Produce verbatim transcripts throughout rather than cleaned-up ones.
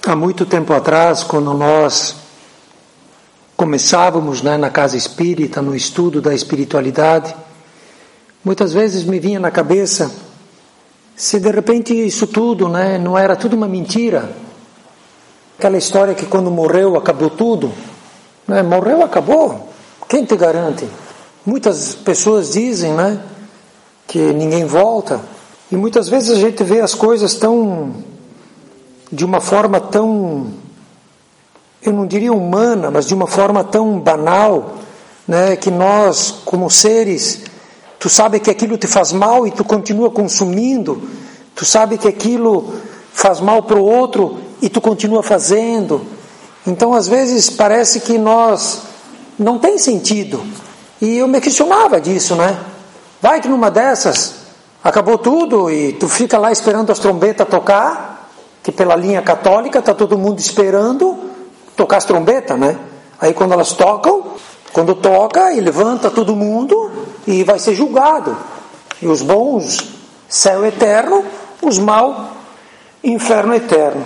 Há muito tempo atrás, quando nós começávamos, né, na casa espírita, no estudo da espiritualidade, muitas vezes me vinha na cabeça se de repente isso tudo, né, não era tudo uma mentira. Aquela história que quando morreu acabou tudo, né? Morreu, acabou. Quem te garante? Muitas pessoas dizem, né, que ninguém volta. E muitas vezes a gente vê as coisas tão, de uma forma tão, eu não diria humana, mas de uma forma tão banal, né, que nós, como seres, tu sabe que aquilo te faz mal e tu continua consumindo, tu sabe que aquilo faz mal para o outro e tu continua fazendo. Então, às vezes, parece que nós não tem sentido. E eu me questionava disso, né? Vai que numa dessas acabou tudo e tu fica lá esperando as trombetas tocar, que pela linha católica está todo mundo esperando tocar as trombetas, né? Aí quando elas tocam, quando toca e levanta todo mundo e vai ser julgado. E os bons, céu eterno, os maus, inferno eterno.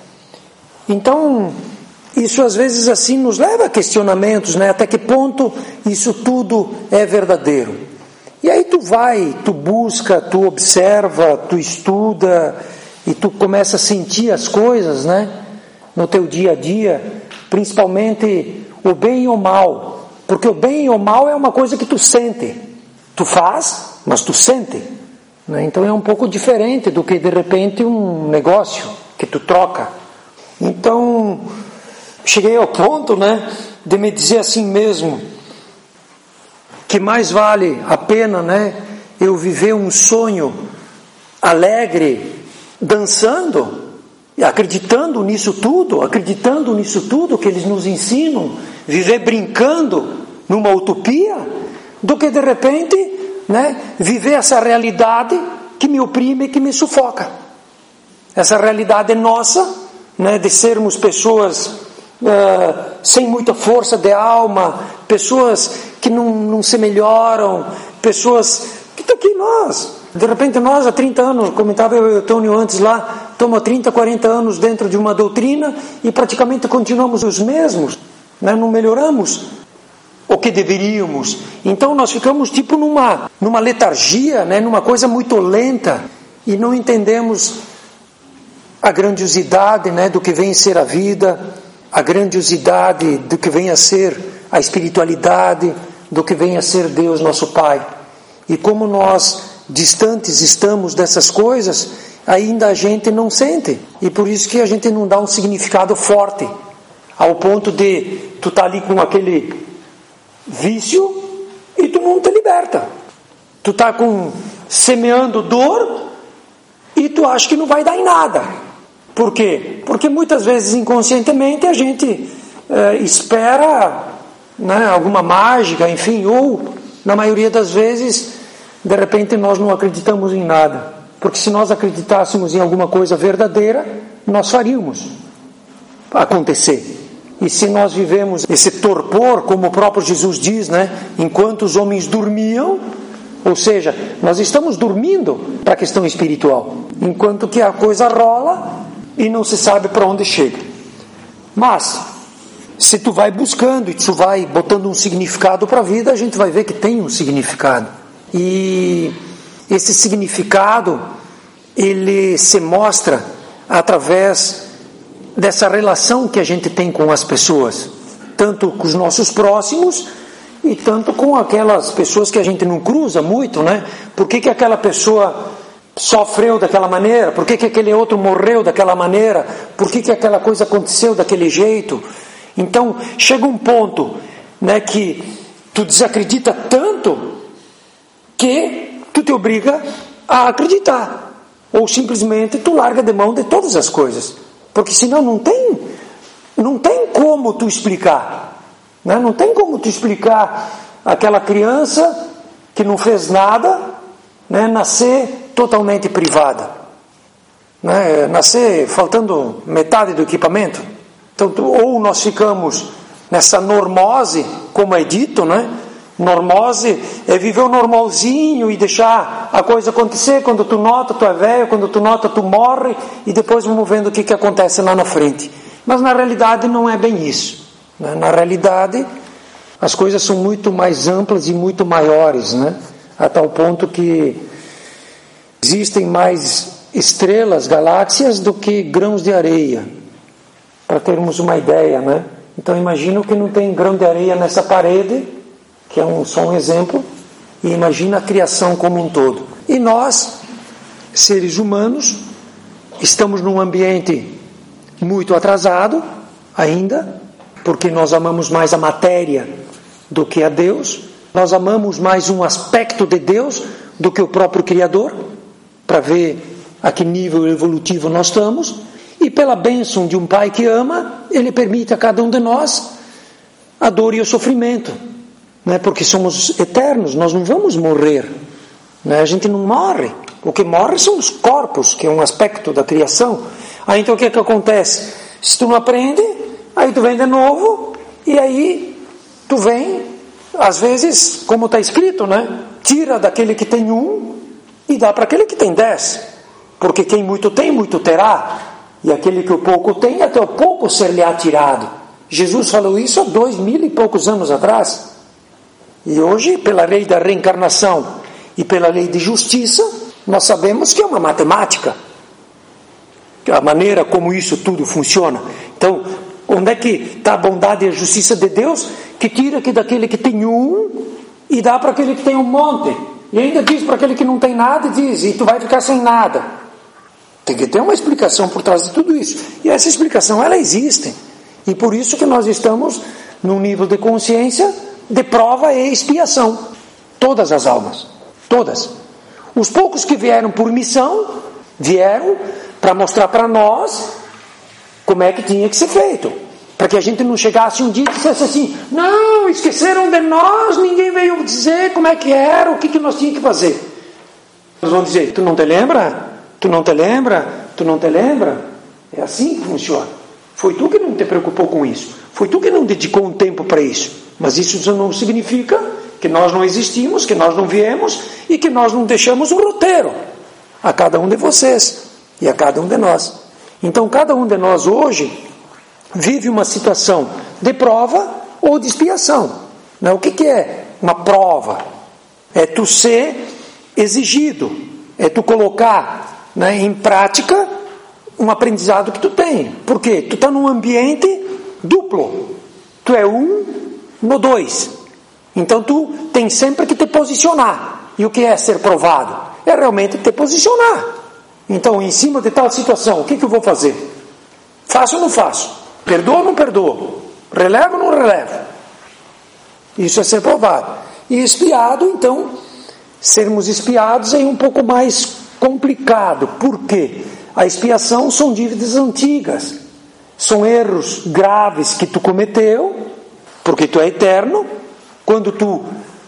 Então, isso às vezes assim nos leva a questionamentos, né? Até que ponto isso tudo é verdadeiro? E aí tu vai, tu busca, tu observa, tu estuda e tu começa a sentir as coisas, né? No teu dia a dia, principalmente o bem e o mal. Porque o bem e o mal é uma coisa que tu sente. Tu faz, mas tu sente, né? Então é um pouco diferente do que de repente um negócio que tu troca. Então, cheguei ao ponto, né, de me dizer assim mesmo, que mais vale a pena, né, eu viver um sonho alegre, dançando, acreditando nisso tudo, acreditando nisso tudo que eles nos ensinam, viver brincando numa utopia, do que de repente, né, viver essa realidade que me oprime e que me sufoca. Essa realidade nossa, né, de sermos pessoas uh, sem muita força de alma, pessoas que não, não se melhoram, pessoas que estão aqui nós. De repente nós há trinta anos, comentava eu e o Antônio antes lá, estamos há trinta, quarenta anos dentro de uma doutrina e praticamente continuamos os mesmos, né, não melhoramos o que deveríamos. Então nós ficamos tipo numa, numa letargia, né, numa coisa muito lenta e não entendemos a grandiosidade, né, do que vem a ser a vida, a grandiosidade do que vem a ser a espiritualidade, do que vem a ser Deus nosso Pai. E como nós distantes estamos dessas coisas, ainda a gente não sente. E por isso que a gente não dá um significado forte, ao ponto de tu estar tá ali com aquele vício e tu não te liberta. Tu está com semeando dor e tu acha que não vai dar em nada. Por quê? Porque muitas vezes inconscientemente a gente é, espera, né, alguma mágica, enfim, ou na maioria das vezes de repente nós não acreditamos em nada, porque se nós acreditássemos em alguma coisa verdadeira, nós faríamos acontecer. E se nós vivemos esse torpor, como o próprio Jesus diz, né, enquanto os homens dormiam, ou seja, nós estamos dormindo para a questão espiritual, enquanto que a coisa rola e não se sabe para onde chega. Mas se tu vai buscando e tu vai botando um significado para a vida, a gente vai ver que tem um significado. E esse significado, ele se mostra através dessa relação que a gente tem com as pessoas, tanto com os nossos próximos e tanto com aquelas pessoas que a gente não cruza muito, né? Por que que aquela pessoa sofreu daquela maneira? Por que que aquele outro morreu daquela maneira? Por que que aquela coisa aconteceu daquele jeito? Então, chega um ponto, né, que tu desacredita tanto que tu te obriga a acreditar. Ou simplesmente tu larga de mão de todas as coisas. Porque senão não tem, não tem como tu explicar. Né? Não tem como tu explicar aquela criança que não fez nada, né, nascer totalmente privada, né? Nascer faltando metade do equipamento. Então, ou nós ficamos nessa normose, como é dito, né? Normose é viver o normalzinho e deixar a coisa acontecer. Quando tu nota, tu é velho. Quando tu nota, tu morre. E depois vamos vendo o que, que acontece lá na frente. Mas na realidade não é bem isso. Né? Na realidade, as coisas são muito mais amplas e muito maiores, né? A tal ponto que existem mais estrelas, galáxias, do que grãos de areia. Para termos uma ideia, né? Então imagina que não tem grão de areia nessa parede, que é um, só um exemplo, e imagina a criação como um todo. E nós, seres humanos, estamos num ambiente muito atrasado ainda, porque nós amamos mais a matéria do que a Deus, nós amamos mais um aspecto de Deus do que o próprio Criador, para ver a que nível evolutivo nós estamos, e pela bênção de um Pai que ama, Ele permite a cada um de nós a dor e o sofrimento. Né? Porque somos eternos, nós não vamos morrer, né? A gente não morre, o que morre são os corpos, que é um aspecto da criação. Aí então o que, que acontece? Se tu não aprende, aí tu vem de novo, e aí tu vem, às vezes, como está escrito, né? Tira daquele que tem um e dá para aquele que tem dez, porque quem muito tem, muito terá, e aquele que o pouco tem, até o pouco ser-lhe-á tirado. Jesus falou isso há dois mil e poucos anos atrás. E hoje, pela lei da reencarnação e pela lei de justiça, nós sabemos que é uma matemática, a maneira como isso tudo funciona. Então, onde é que está a bondade e a justiça de Deus, que tira aqui daquele que tem um e dá para aquele que tem um monte, e ainda diz para aquele que não tem nada, diz, e tu vai ficar sem nada. Tem que ter uma explicação por trás de tudo isso, e essa explicação, ela existe, e por isso que nós estamos num nível de consciência de prova e expiação. Todas as almas, todas. Os poucos que vieram por missão, vieram para mostrar para nós como é que tinha que ser feito, para que a gente não chegasse um dia e dissesse assim, não, esqueceram de nós, ninguém veio dizer como é que era, o que, que nós tínhamos que fazer. Nós vamos dizer, tu não te lembra? Tu não te lembra? Tu não te lembra? É assim que funciona. Foi tu que não te preocupou com isso, foi tu que não dedicou um tempo para isso. Mas isso não significa que nós não existimos, que nós não viemos e que nós não deixamos um roteiro a cada um de vocês e a cada um de nós. Então cada um de nós hoje vive uma situação de prova ou de expiação. Né? O que, que é uma prova? É tu ser exigido, é tu colocar, né, em prática um aprendizado que tu tem. Por quê? Tu está num ambiente duplo. Tu é um no dois. Então tu tem sempre que te posicionar. E o que é ser provado? É realmente te posicionar. Então, em cima de tal situação, o que, que eu vou fazer? Faço ou não faço? Perdoo ou não perdoo? Relevo ou não relevo? Isso é ser provado. E espiado, então, sermos espiados é um pouco mais complicado. Por quê? A expiação são dívidas antigas. São erros graves que tu cometeu, porque tu é eterno. Quando tu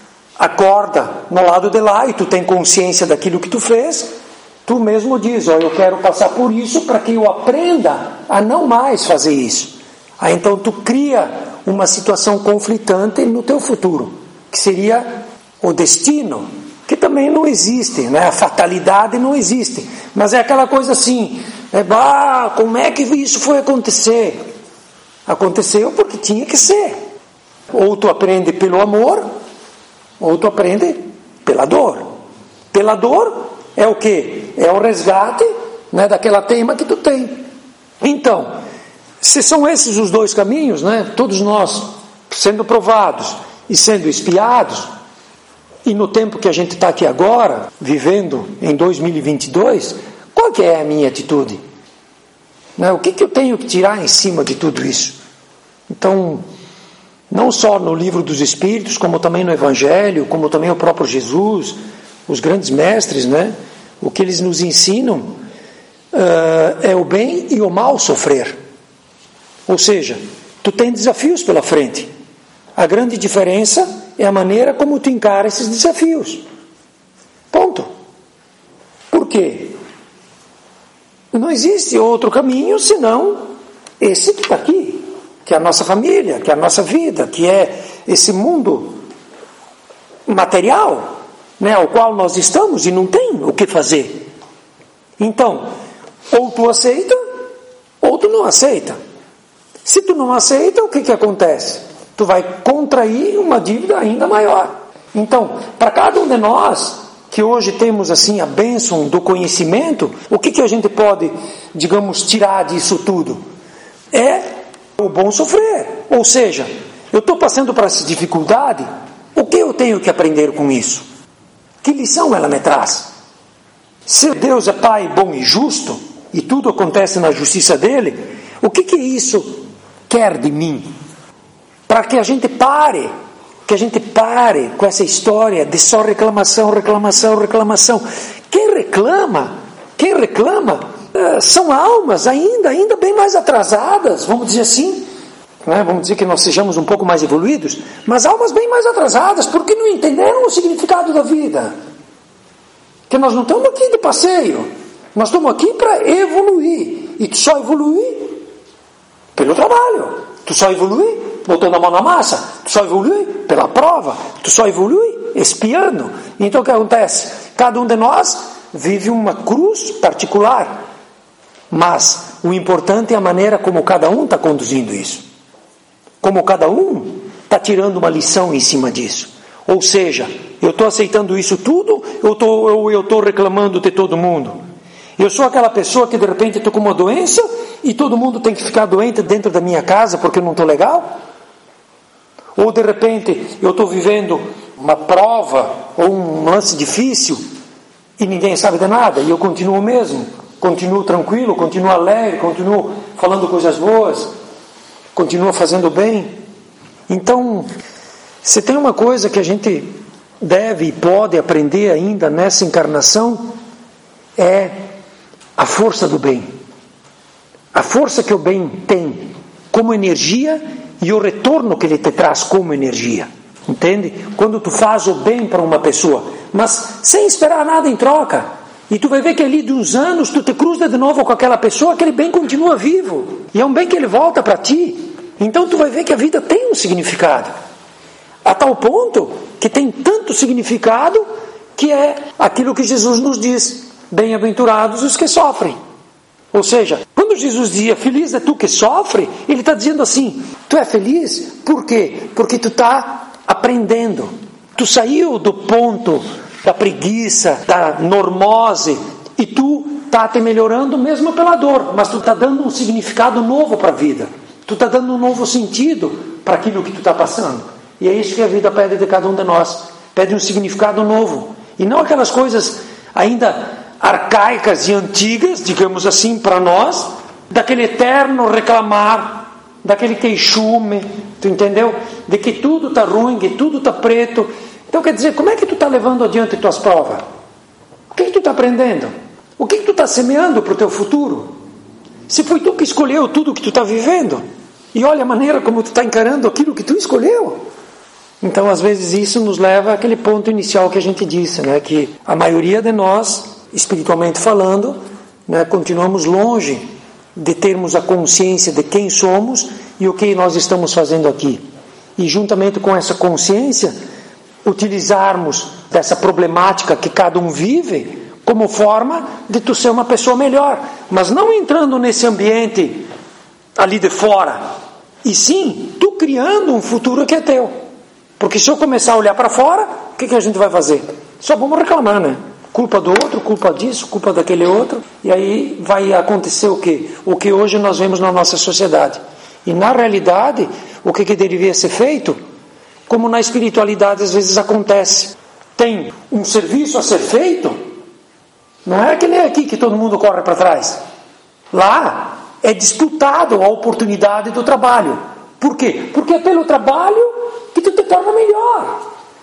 acorda no lado de lá e tu tem consciência daquilo que tu fez, tu mesmo diz, ó, eu quero passar por isso para que eu aprenda a não mais fazer isso. Aí então tu cria uma situação conflitante no teu futuro, que seria o destino, que também não existe, né? A fatalidade não existe, mas é aquela coisa assim, é, bah, como é que isso foi acontecer? Aconteceu porque tinha que ser. Ou tu aprende pelo amor, ou tu aprende pela dor. Pela dor é o quê? É o resgate, né, daquela teima que tu tem. Então, se são esses os dois caminhos, né, todos nós sendo provados e sendo espiados, e no tempo que a gente está aqui agora, vivendo em dois mil e vinte e dois, qual que é a minha atitude? Né, o que, que eu tenho que tirar em cima de tudo isso? Então, não só no livro dos Espíritos, como também no Evangelho, como também o próprio Jesus, os grandes mestres, né? O que eles nos ensinam uh, é o bem e o mal sofrer. Ou seja, tu tem desafios pela frente. A grande diferença é a maneira como tu encara esses desafios. Ponto. Por quê? Não existe outro caminho senão esse que está aqui, que é a nossa família, que é a nossa vida, que é esse mundo material, né, ao qual nós estamos e não tem o que fazer. Então, ou tu aceita, ou tu não aceita. Se tu não aceita, o que que acontece? Tu vai contrair uma dívida ainda maior. Então, para cada um de nós, que hoje temos assim a bênção do conhecimento, o que que a gente pode, digamos, tirar disso tudo? É o bom sofrer. Ou seja, eu estou passando por essa dificuldade, o que eu tenho que aprender com isso? Que lição ela me traz? Se Deus é Pai bom e justo, e tudo acontece na justiça dele, o que que isso quer de mim? Para que a gente pare, que a gente pare com essa história de só reclamação, reclamação, reclamação. Quem reclama, quem reclama, são almas ainda, ainda bem mais atrasadas, vamos dizer assim, né? Vamos dizer que nós sejamos um pouco mais evoluídos, mas almas bem mais atrasadas, porque não entenderam o significado da vida. Que nós não estamos aqui de passeio, nós estamos aqui para evoluir, e tu só evolui pelo trabalho, tu só evolui botando a mão na massa, tu só evolui pela prova, tu só evolui espiando. Então o que acontece? Cada um de nós vive uma cruz particular, mas o importante é a maneira como cada um está conduzindo isso, como cada um está tirando uma lição em cima disso. Ou seja, eu estou aceitando isso tudo, ou tô, eu eu estou reclamando de todo mundo? Eu sou aquela pessoa que de repente estou com uma doença e todo mundo tem que ficar doente dentro da minha casa porque eu não estou legal? Ou de repente eu estou vivendo uma prova ou um lance difícil e ninguém sabe de nada e eu continuo mesmo, continuo tranquilo, continuo alegre, continuo falando coisas boas, continuo fazendo bem. Então, se tem uma coisa que a gente deve e pode aprender ainda nessa encarnação, é a força do bem. A força que o bem tem como energia e o retorno que ele te traz como energia. Entende? Quando tu faz o bem para uma pessoa, mas sem esperar nada em troca, e tu vai ver que ali de uns anos tu te cruza de novo com aquela pessoa, aquele bem continua vivo, e é um bem que ele volta para ti. Então tu vai ver que a vida tem um significado, a tal ponto que tem tanto significado que é aquilo que Jesus nos diz: bem-aventurados os que sofrem. Ou seja, quando Jesus dizia feliz é tu que sofre, ele está dizendo assim: tu é feliz, por quê? Porque tu está aprendendo, tu saiu do ponto da preguiça, da normose, e tu está te melhorando mesmo pela dor, mas tu está dando um significado novo para a vida, tu está dando um novo sentido para aquilo que tu está passando. E é isso que a vida pede de cada um de nós, pede um significado novo, e não aquelas coisas ainda arcaicas e antigas, digamos assim, para nós, daquele eterno reclamar, daquele queixume, tu entendeu? De que tudo está ruim, que tudo está preto. Então quer dizer, como é que tu está levando adiante tuas provas? O que, que tu está aprendendo? O que, que tu está semeando para o teu futuro? Se foi tu que escolheu tudo que tu está vivendo, e olha a maneira como tu está encarando aquilo que tu escolheu. Então às vezes isso nos leva àquele ponto inicial que a gente disse, né? Que a maioria de nós, espiritualmente falando, né, continuamos longe de termos a consciência de quem somos e o que nós estamos fazendo aqui. E juntamente com essa consciência, utilizarmos dessa problemática que cada um vive como forma de tu ser uma pessoa melhor, mas não entrando nesse ambiente ali de fora, e sim tu criando um futuro que é teu. Porque se eu começar a olhar para fora, o que, que a gente vai fazer? Só vamos reclamar, né? Culpa do outro, culpa disso, culpa daquele outro, e aí vai acontecer o quê? O que hoje nós vemos na nossa sociedade. E na realidade, o que, que deveria ser feito? Como na espiritualidade às vezes acontece. Tem um serviço a ser feito, não é que nem aqui que todo mundo corre para trás. Lá é disputado a oportunidade do trabalho. Por quê? Porque é pelo trabalho que tu te torna melhor.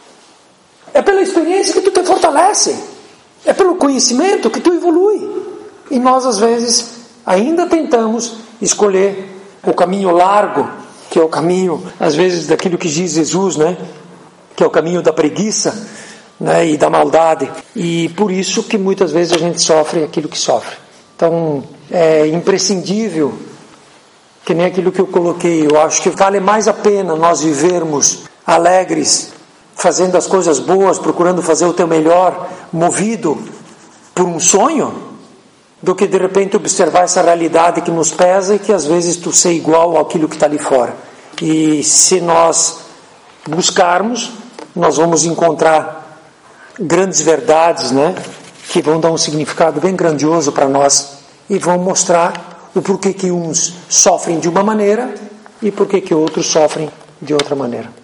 É pela experiência que tu te fortalece. É pelo conhecimento que tu evolui. E nós, às vezes, ainda tentamos escolher o caminho largo, que é o caminho, às vezes, daquilo que diz Jesus, né? Que é o caminho da preguiça, né? E da maldade. E por isso que muitas vezes a gente sofre aquilo que sofre. Então, é imprescindível, que nem aquilo que eu coloquei, eu acho que vale mais a pena nós vivermos alegres, fazendo as coisas boas, procurando fazer o teu melhor, movido por um sonho, do que de repente observar essa realidade que nos pesa e que às vezes tu ser igual àquilo que está ali fora. E se nós buscarmos, nós vamos encontrar grandes verdades, né, que vão dar um significado bem grandioso para nós e vão mostrar o porquê que uns sofrem de uma maneira e porquê que outros sofrem de outra maneira.